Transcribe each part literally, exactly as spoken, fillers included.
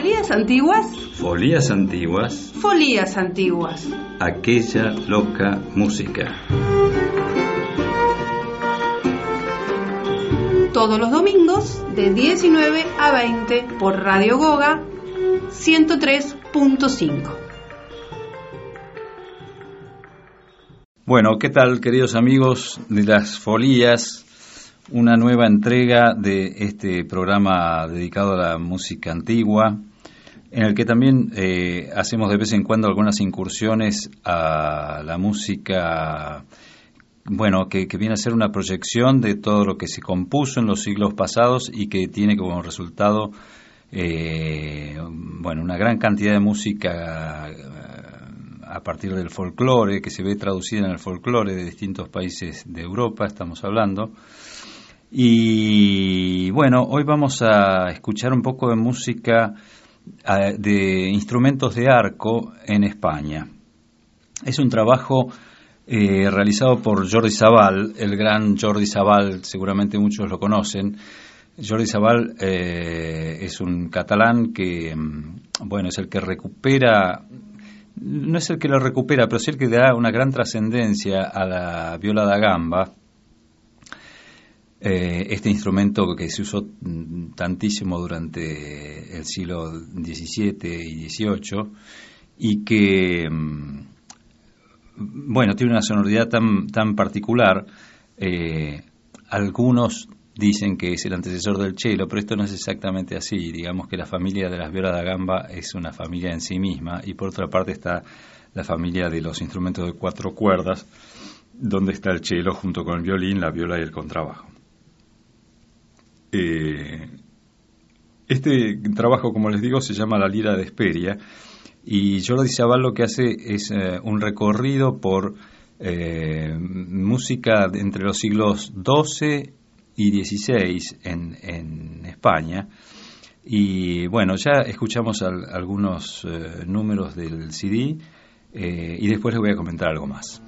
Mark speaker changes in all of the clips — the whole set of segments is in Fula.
Speaker 1: Folías antiguas.
Speaker 2: Folías antiguas.
Speaker 1: Folías antiguas.
Speaker 2: Aquella loca música.
Speaker 1: Todos los domingos de diecinueve a veinte por Radio Goga ciento tres punto cinco.
Speaker 2: Bueno, ¿qué tal, queridos amigos de las Folías? Una nueva entrega de este programa dedicado a la música antigua, en el que también eh, hacemos de vez en cuando algunas incursiones a la música, bueno, que, que viene a ser una proyección de todo lo que se compuso en los siglos pasados y que tiene como resultado, eh, bueno, una gran cantidad de música a partir del folclore, que se ve traducida en el folclore de distintos países de Europa, estamos hablando. Y bueno, hoy vamos a escuchar un poco de música de instrumentos de arco en España. Es un trabajo eh, realizado por Jordi Savall, el gran Jordi Savall, seguramente muchos lo conocen. Jordi Savall eh, es un catalán que, bueno, es el que recupera, no es el que lo recupera, pero sí el que da una gran trascendencia a la viola da gamba. Eh, este instrumento que se usó tantísimo durante el siglo diecisiete y dieciocho y que, bueno, tiene una sonoridad tan, tan particular. Eh, algunos dicen que es el antecesor del cello, pero esto no es exactamente así. Digamos que la familia de las violas da gamba es una familia en sí misma, y por otra parte está la familia de los instrumentos de cuatro cuerdas, donde está el cello junto con el violín, la viola y el contrabajo. Eh, este trabajo, como les digo, se llama La Lira de Hesperia, y Jordi Savall lo que hace es eh, un recorrido por eh, música entre los siglos doce y dieciséis en, en España. Y bueno, ya escuchamos al, algunos eh, números del C D, eh, y después les voy a comentar algo más.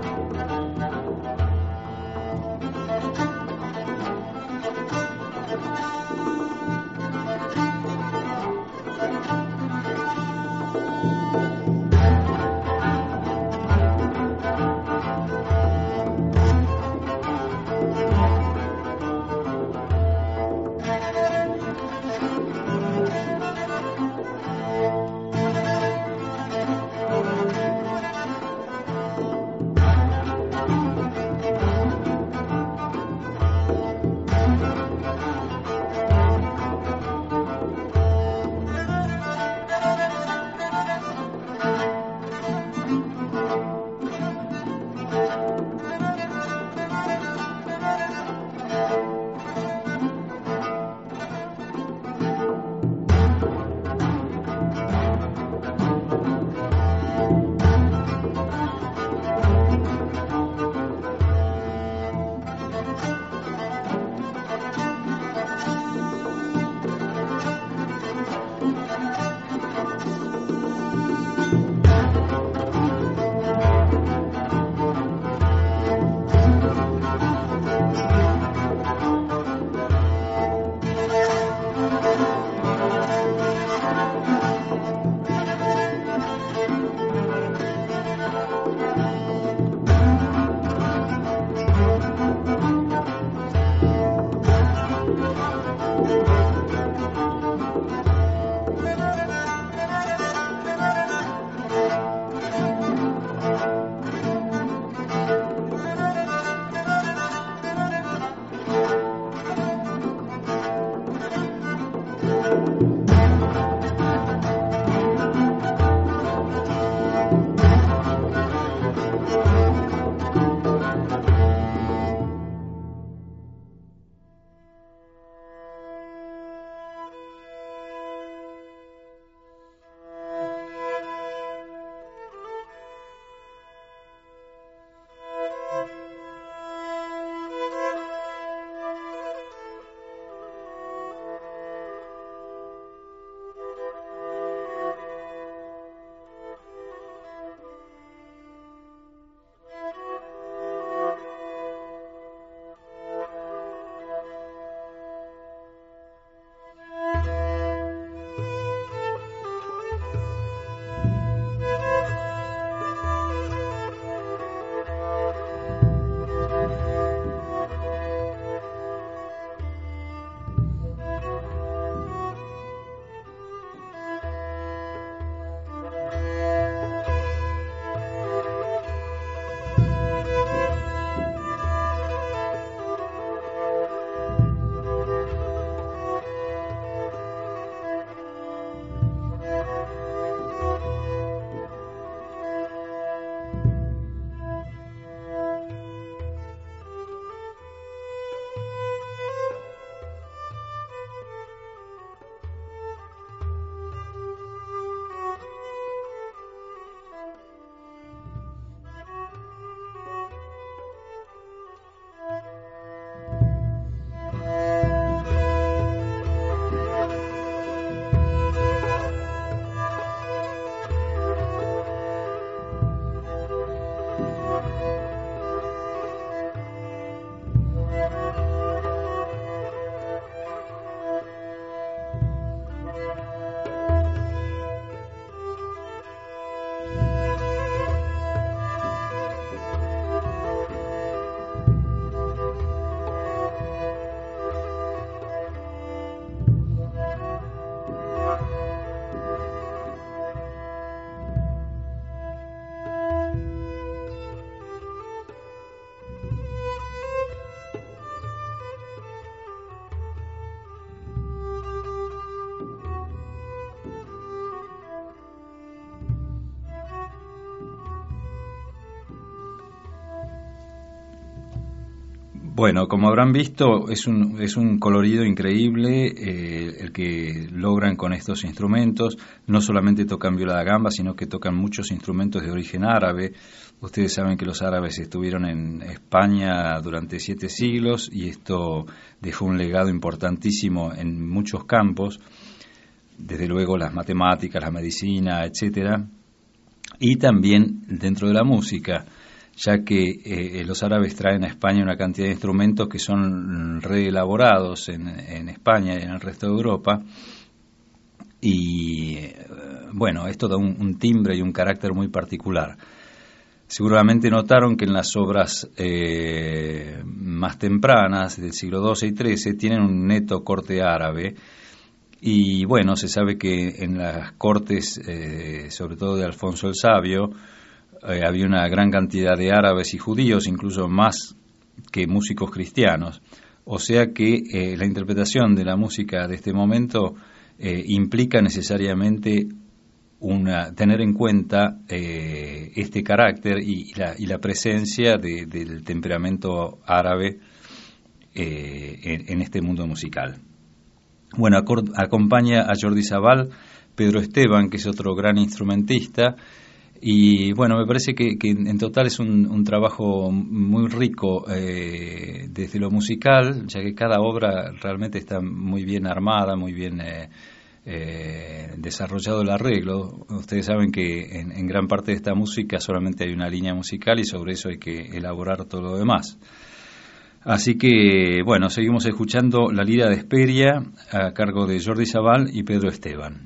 Speaker 2: Bueno, como habrán visto, es un, es un colorido increíble eh, el que logran con estos instrumentos. No solamente tocan viola da gamba, sino que tocan muchos instrumentos de origen árabe. Ustedes saben que los árabes estuvieron en España durante siete siglos y esto dejó un legado importantísimo en muchos campos, desde luego las matemáticas, la medicina, etcétera, y también dentro de la música. ya que eh, los árabes traen a España una cantidad de instrumentos que son reelaborados en, en España y en el resto de Europa. Y eh, bueno, esto da un, un timbre y un carácter muy particular. Seguramente notaron que en las obras eh, más tempranas del siglo doce y trece tienen un neto corte árabe. Y bueno, se sabe que en las cortes, eh, sobre todo de Alfonso el Sabio, eh, había una gran cantidad de árabes y judíos, incluso más que músicos cristianos. O sea que eh, la interpretación de la música de este momento eh, implica necesariamente una, tener en cuenta eh, este carácter y, y, la, y la presencia de, del temperamento árabe eh, en, en este mundo musical. Bueno, acord, acompaña a Jordi Sabal Pedro Esteban, que es otro gran instrumentista, y bueno, me parece que, que en total es un, un trabajo muy rico eh, desde lo musical, ya que cada obra realmente está muy bien armada, muy bien eh, eh, desarrollado el arreglo. Ustedes saben que en, en gran parte de esta música solamente hay una línea musical y sobre eso hay que elaborar todo lo demás. Así que, bueno, seguimos escuchando La Lira de Hesperia a cargo de Jordi Sabal y Pedro Esteban.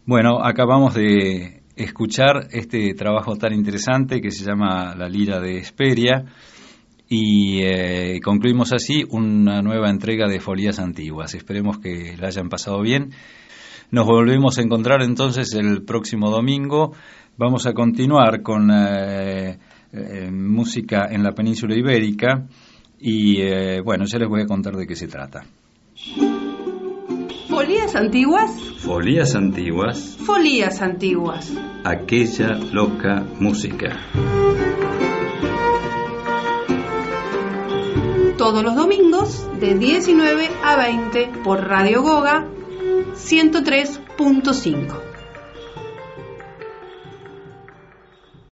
Speaker 2: Bueno, acabamos de escuchar este trabajo tan interesante que se llama La Lira de Hesperia y eh, concluimos así una nueva entrega de Folías Antiguas. Esperemos que la hayan pasado bien. Nos volvemos a encontrar entonces el próximo domingo. Vamos a continuar con eh, eh, música en la península ibérica y eh, bueno, ya les voy a contar de qué se trata.
Speaker 1: Folías Antiguas.
Speaker 2: Folías Antiguas.
Speaker 1: Folías Antiguas.
Speaker 2: Aquella loca música.
Speaker 1: Todos los domingos de diecinueve a veinte por Radio Goga ciento tres punto cinco.